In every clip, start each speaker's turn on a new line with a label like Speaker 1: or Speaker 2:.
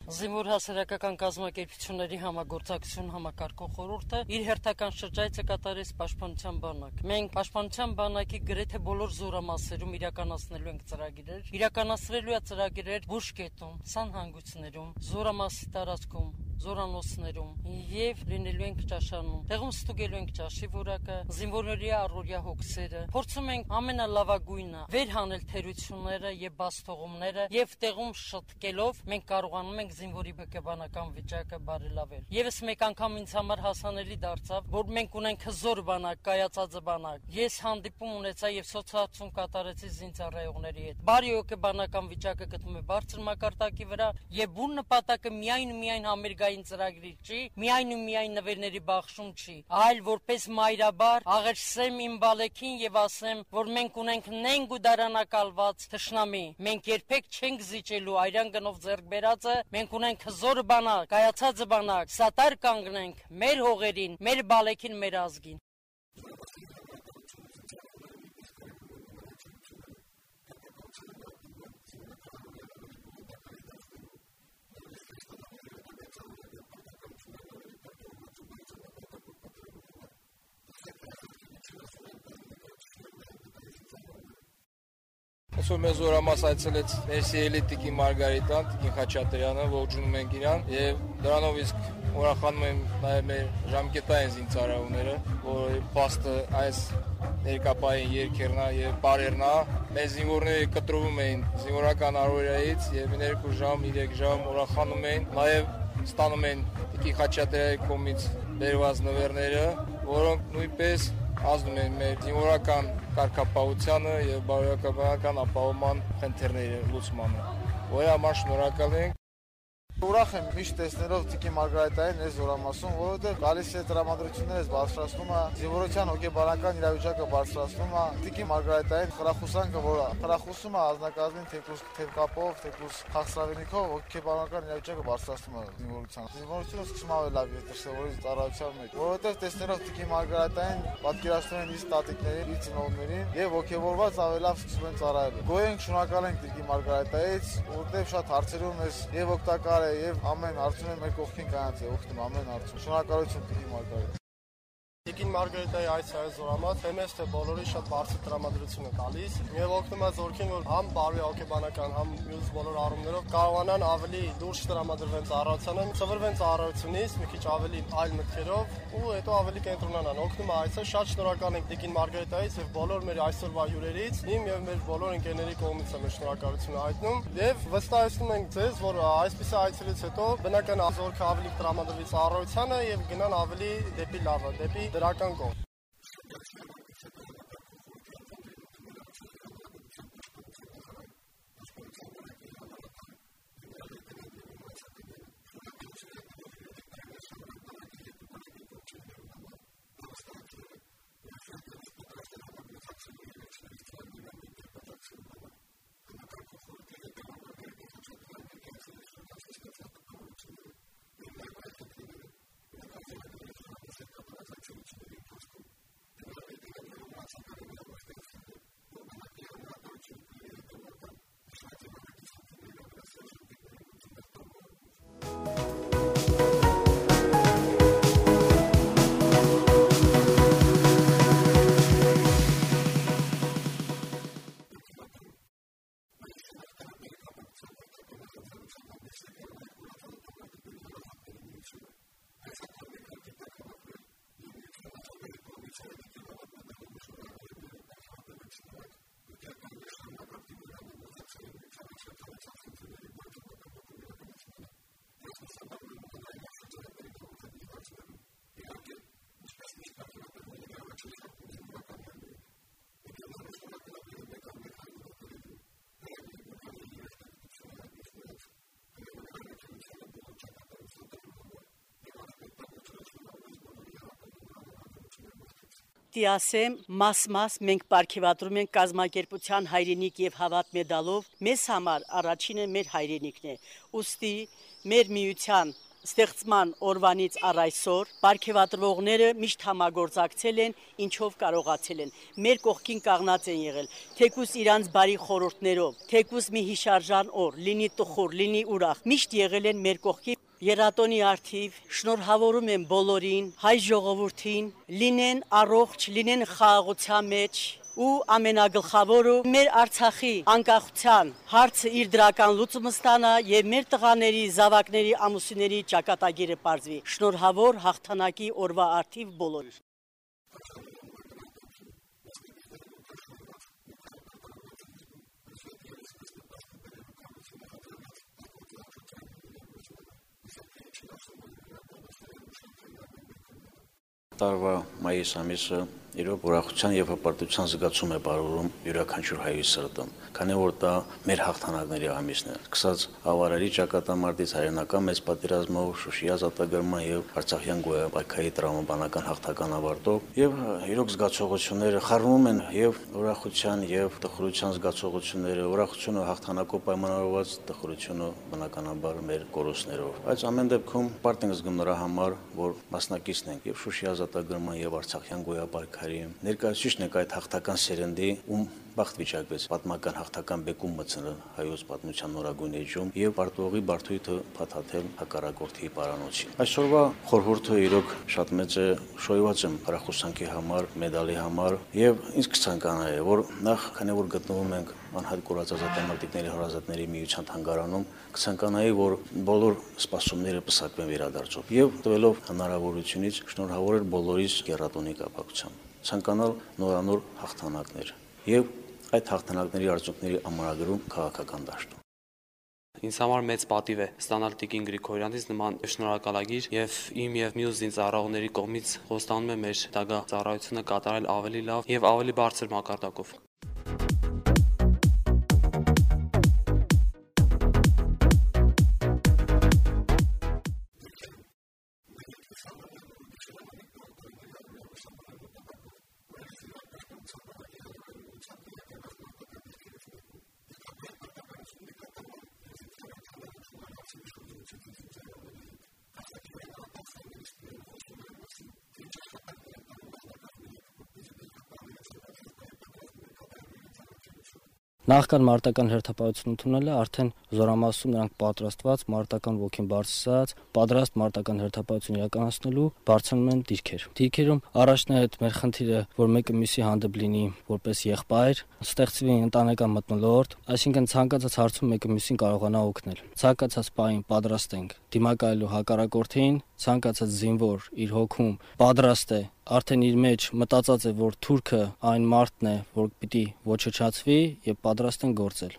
Speaker 1: Զինվոր հասարակական կազմակերպությունների համագործակցություն համակարգող խորհուրդը իր հերթական շրջայցը կատարեց Պաշտպանության բանակ։ Մենք Պաշտպանության բանակի գրեթե բոլոր զորամասերում իրականացնելու ենք ծրագրեր, իրականացրելու է ծրագրեր Բուշկետում, Սանհանգույցներում, զորամասի տարածքում, զորանոցներում եւ լինելու ենք ճաշանում։ Տեղում ստուգելու ենք ճաշի որակը, զինվորների առօրյա հոգսերը։ Փորձում ենք ամենալավագույնը վերհանել թերությունները եւ բացթողումները եւ տեղում շտկելով մենք կարողանում ենք զինվորի բկեբանական վիճակը բարելավել։ Եվս մեկ անգամ ինձ համար հասանելի դարձավ, որ մենք ունենք հզոր բանակ, կայացած բանակ։ Ես հանդիպում ունեցա եւ սոցիալացում կատարեցի զինծառայողների հետ։ Բարի հոգեբանական վիճակը գտնվում է բարձր մակարդակի վրա եւ բուն նպատակը միայն համերգային ծրագրի չի, միայն նվերների բաշխում չի, այլ որպես մայրաբար աղերսեմ իմ բալեքին եւ ասեմ, որ մենք ունենք նենգ ու դարանակալված թշնամի։ Մենք երբեք չենք զիջելու այրան գնով ձեռք բերածը, մենք ունենք հզոր բանակ, կայացած բանակ, սատար կանգնենք մեր հողերին, մեր բալեքին, մեր ազգին։
Speaker 2: Այսօր մեզ զորամաս այցելեց մեր սիրելի Տիկին Մարգարիտան, Տիկին Խաչատրյանը, ողջունում ենք իրան եւ դրանով իսկ ուրախանում եմ նաեւ մեր ժամկետային զինծառայողները, որ փաստը այս ներկապային երկերնա եւ բարերնա մեր զինվորները կտրվում էին զինվորական առօրյայից եւ 2 ժամ, 3 ժամ ուրախանում էին, նաեւ ստանում են Տիկին Խաչատրյանի կողմից բերված նվերները, որոնք նույնպես ազդում են մեր զինվորական կարգապահությանը եւ բարոյական ապահովման խնդիրների լուծմանը։ Որի համար շնորհակալ ենք։
Speaker 3: Ուրախ եմ միշտ տեսնելով Տիկին Մարգարիտային այս զորամասում, որովհետև գալիս է տրամադրություններից բարձրացնում է, զինվորության հոգեբանական իրավիճակը բարձրացնում է, Տիկին Մարգարիտային խրախուսանքը, որը խրախուսում է ազնագազմին թեկուզ թևկապով, թեկուզ քաղցրավենիքով հոգեբանական իրավիճակը բարձրացնում է զինվորության։ Զինվորությունը սկսում է լավ իր դրսևորել ծառայության մեջ, որովհետև տեսնելով Տիկին Մարգարիտային պատկերացնում են իր տատիկներին, իր ծնողներին եւ հոգեբորված ավելի լավ սկսում են ծառայել։ Գոհ ենք, շնորհակալ ենք Տիկին Մարգարիտայից, որովհետև շատ հարցերում մեզ եւ օգտակար եւ ամեն հարցում մեր կողքին կայաց է օգնում ամեն հարցում։ Շնորհակալություն Տիկին Մարգարիտ։
Speaker 4: Տիկին Մարգարիտայի այս զորամաս հեմես թե բոլորի շատ բարձր տրամադրություն է տալիս եւ օգնում է զորքին, որ համ բարի հոգեբանական, համ մյուս բոլոր առումներով կարողանան ավելի լուրջ տրամադրվեն ծառայությանը, ծվրվեն ծառայությունից մի քիչ ավելի այլ մտքերով ու հետո ավելի կենտրոնանան։ Օգնում է այսը, շատ շնորհակալ ենք Տիկին Մարգարիտայից եւ բոլոր մեր այսօրվա հյուրերից, իմ եւ մեր բոլոր ընկերների կողմից եմ շնորհակալություն հայտնում եւ վստահեցնում ենք ձեզ, որ այսպիսի այցելից հետո բնական զորքը ավելի տրամադրվի ծառայությանը եւ գնան ավելի դեպի լավը, դեպի դրական կողմ։
Speaker 5: Դիասեմ մաս մենք պարգևատրում ենք կազմակերպության հայրենիք եւ հավատ մեդալով, մեզ համար առաջինը մեր հայրենիքն է։ Ուստի մեր միության Ստեղծման օրվանից առ այսօր պարգևատրվողները միշտ համագործակցել են, ինչով կարողացել են։ Մեր կողքին կանգնած են եղել, թեկուզ իրանց բարի խորհուրդներով, թեկուզ մի հիշարժան օր, լինի տխուր, լինի ուրախ, միշտ եղել են մեր կողքի։ Երատոնի արդիվ շնորհավորում եմ բոլորին, հայ ժողովրդին, լինեն առողջ, լինեն խաղաղության մեջ ու ամենագլխավորը մեր Արցախի անկախության հարցը իր դրական լուծումը ստանա եւ մեր տղաների, զավակների, ամուսինների ճակատագիրը բարձվի։ Շնորհավոր հաղթանակի օրվա արդիվ բոլորին։
Speaker 6: Տարվա մայիս ամիսը իրոք ուրախության եւ հպարտության զգացում է բարուրում յուրաքանչյուր հայի սրտում, քանի որ դա մեր հաղթանակների ամիսն է։ Սկսած ավարարի ճակատամարտից հայրենական մեծ պատերազմով, Շուշիի ազատագրման եւ Արցախյան գոյապայքարի տրամաբանական հաղթական ավարտով եւ իրոք զգացողությունները խառնում են եւ ուրախության եւ տխրության զգացողությունները, ուրախությունը հաղթանակով պայմանավորված, տխրությունը բնականաբար մեր կորուստներով։ Բայց ամեն դեպքում պարտ ենք զգում նրա համար, որ մասնակիցն ենք եւ Շուշիի ազատագրման եւ Արցախյան գոյապայքարի ներկայացուցիչն եք այդ հաղթական սերնդի, ում բախտ վիճակվեց պատմական հաղթական բեկում մտցնել հայոց պատմության նորագույն էջում եւ Բարդողի բարդույթը փաթաթել հակառակորդի պարանոցին։ Այսօրվա խորհուրդը իրոք շատ մեծ է, շոյված եմ հրախուսանքի համար, մեդալի համար եւ ինձ կցանկանայի, որ նախ քանի որ գտնվում ենք անհայտ կորած ազատամարտիկների հարազատների միության թանգարանում, կցանկանայի, որ բոլոր սպասումները պսակվեն վերադարձով եւ տվելով հնարավորությունից շնորհավորել բոլորիս Երատոնի կապակցությամբ, ցանկանալ նորանոր հաղթանակներ եւ այդ հաղթանակների արդյունքների ամրագրում քաղաքական դաշտում։
Speaker 7: Ինձ համար մեծ պատիվ է ստանալ Տիկին Գրիգորյանից նման շնորհակալագիր եւ իմ եւ մյուս զինծառայողների կողմից խոստանում եմ մեր դագա ծառայությունը կատարել ավելի լավ եւ ավելի բարձր մակարդակով։
Speaker 8: Նախքան մարտական հերթապահություն ընդունելը արդեն զորամասում նրանք պատրաստված, մարտական ոգին բարձրացած, պատրաստ մարտական հերթապահություն իրականացնելու բարձրանում են դիրքեր։ Դիրքերում առաջնահերթ մեր խնդիրը, որ մեկը մյուսի հանդեպ լինի որպես եղբայր, ստեղծվի ընտանեկան մթնոլորտ, այսինքն ցանկացած հարցում մեկը մյուսին կարողանա օգնել։ Ցանկացած պահին պատրաստ ենք դիմակայելու հակառակորդին, ցանկացած զինվոր իր հոգում պատրաստ է արդեն իր մեջ մտածած է, որ թուրքը այն մարդն է, որ պիտի ոչնչացվի եւ պատրաստ են գործել։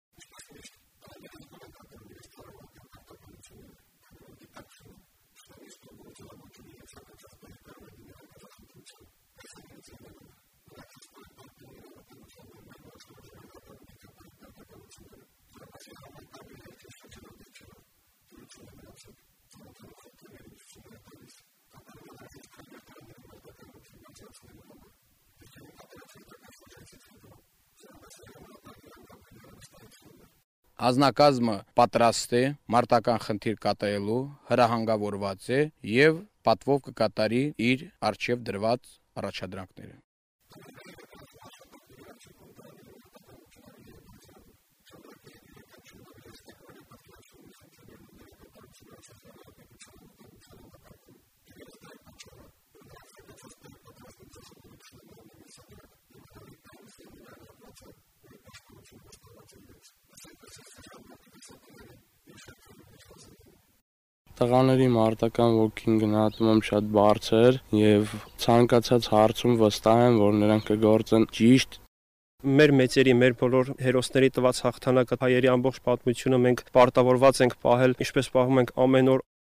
Speaker 9: Ազնագազմը պատրաստ է մարտական խնդիր կատարելու, հրահանգավորված է եւ պատվով կկատարի իր արժեվ դրված առաջադրանքները։
Speaker 10: Տղաների մարտական ոգին գնահատում եմ շատ բարձր եւ ցանկացած հարցում վստահ եմ, որ նրանք կգործեն ճիշտ։
Speaker 4: Մեր մեծերի, մեր բոլոր հերոսների տված հաղթանակը հայերի ամբողջ պատմությունը մենք պարտավորված ենք պահել, ինչպես պահում ենք ամեն օր